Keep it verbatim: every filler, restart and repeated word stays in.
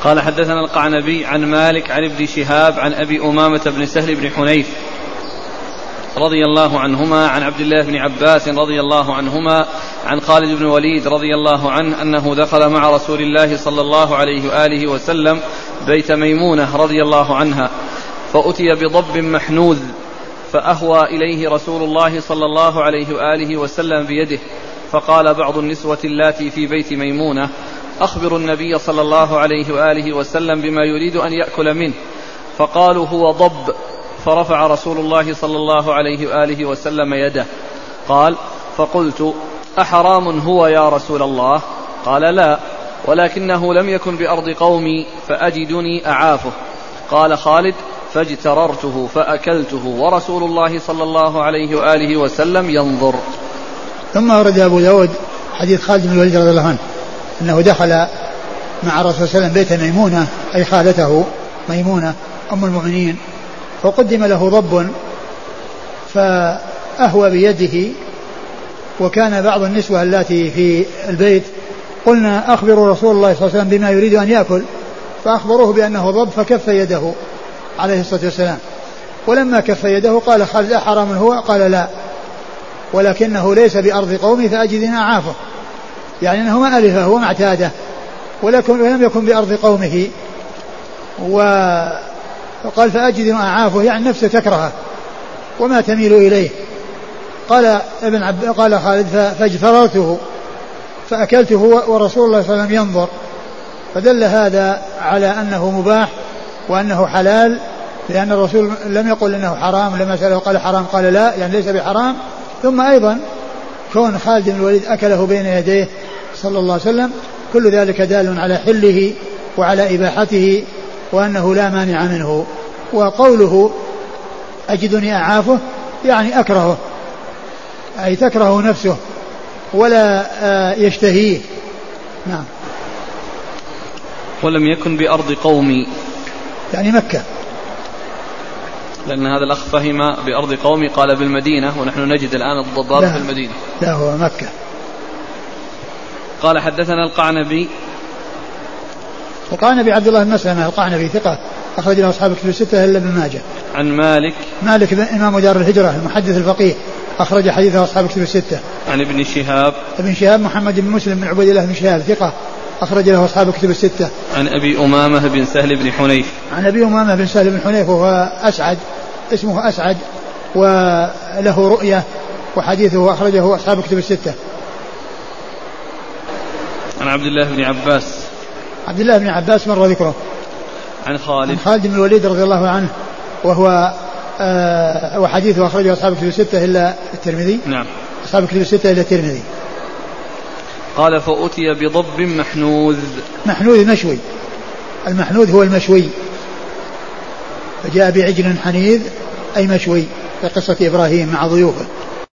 قال حدثنا القعنبي عن مالك عن ابن شهاب عن أبي أمامة بن سهل بن حنيف رضي الله عنهما عن عبد الله بن عباس رضي الله عنهما عن خالد بن وليد رضي الله عنه أنه دخل مع رسول الله صلى الله عليه وآله وسلم بيت ميمونة رضي الله عنها فأتي بضب محنوذ فأهوى إليه رسول الله صلى الله عليه وآله وسلم بيده فقال بعض النسوة اللاتي في بيت ميمونة أخبروا النبي صلى الله عليه وآله وسلم بما يريد أن يأكل منه فقالوا هو ضب فرفع رسول الله صلى الله عليه وآله وسلم يده قال فقلت أحرام هو يا رسول الله قال لا ولكنه لم يكن بأرض قومي فأجدني أعافه قال خالد فاجتررته فأكلته ورسول الله صلى الله عليه وآله وسلم ينظر. ثم ورد أبو داود حديث خالد بن الوليد رضي الله عنه أنه دخل مع الرسول صلى الله عليه وسلم بيت ميمونة أي خالته ميمونة أم المؤمنين فقدم له ضب فأهوى بيده وكان بعض النسوة التي في البيت قلنا أخبروا رسول الله صلى الله عليه وسلم بما يريد أن يأكل فأخبروه بأنه ضب فكف يده عليه الصلاة والسلام ولما كف يده قال خالد أحرام هو قال لا ولكنه ليس بأرض قومي فأجدنا أعافه يعني أنه ما ألفه وما اعتاده ولكن ولم يكن بأرض قومه وقال فأجدنا أعافه يعني نفسه تكرهه وما تميل إليه. قال ابن عب قال خالد فاجتررته فأكلته ورسول الله صلى الله عليه وسلم ينظر فدل هذا على أنه مباح وأنه حلال لأن الرسول لم يقل أنه حرام لما سأله قال حرام قال لا يعني ليس بحرام. ثم أيضا كون خالد بن الوليد أكله بين يديه صلى الله عليه وسلم كل ذلك دال على حله وعلى إباحته وأنه لا مانع منه. وقوله أجدني أعافه يعني أكرهه أي تكره نفسه ولا يشتهيه. نعم. ولم يكن بأرض قومي يعني مكة لأن هذا الأخ فهم بأرض قومي قال بالمدينة ونحن نجد الآن الضباب في المدينة. لا هو مكة. قال حدثنا القعنبي القعنبي عبد الله بن مسلمة القعنبي ثقة أخرج له أصحاب الكتب الستة إلا ابن ماجه. عن مالك مالك إمام دار الهجرة المحدث الفقيه أخرج حديثه أصحاب الكتب الستة. عن ابن شهاب ابن شهاب محمد بن مسلم بن عبيد الله بن شهاب ثقة أخرج له أصحاب الكتب الستة. عن أبي أمامة بن سهل بن حنيف عن أبي أمامة بن سهل بن حنيف وهو أسعد اسمه أسعد وله رؤية وحديثه أخرجه أصحاب الكتب الستة. عن عبد الله بن عباس عبد الله بن عباس مر ذكره. عن خالد عن خالد بن الوليد رضي الله عنه وهو آه وحديثه أخرجه أصحاب الكتب الستة إلا الترمذي. نعم. أصحاب الكتب الستة إلا الترمذي. قال فأتي بضب محنوذ. محنوذ مشوي المحنوذ هو المشوي فجاء بعجل حنيذ أي مشوي في قصة إبراهيم مع ضيوفه.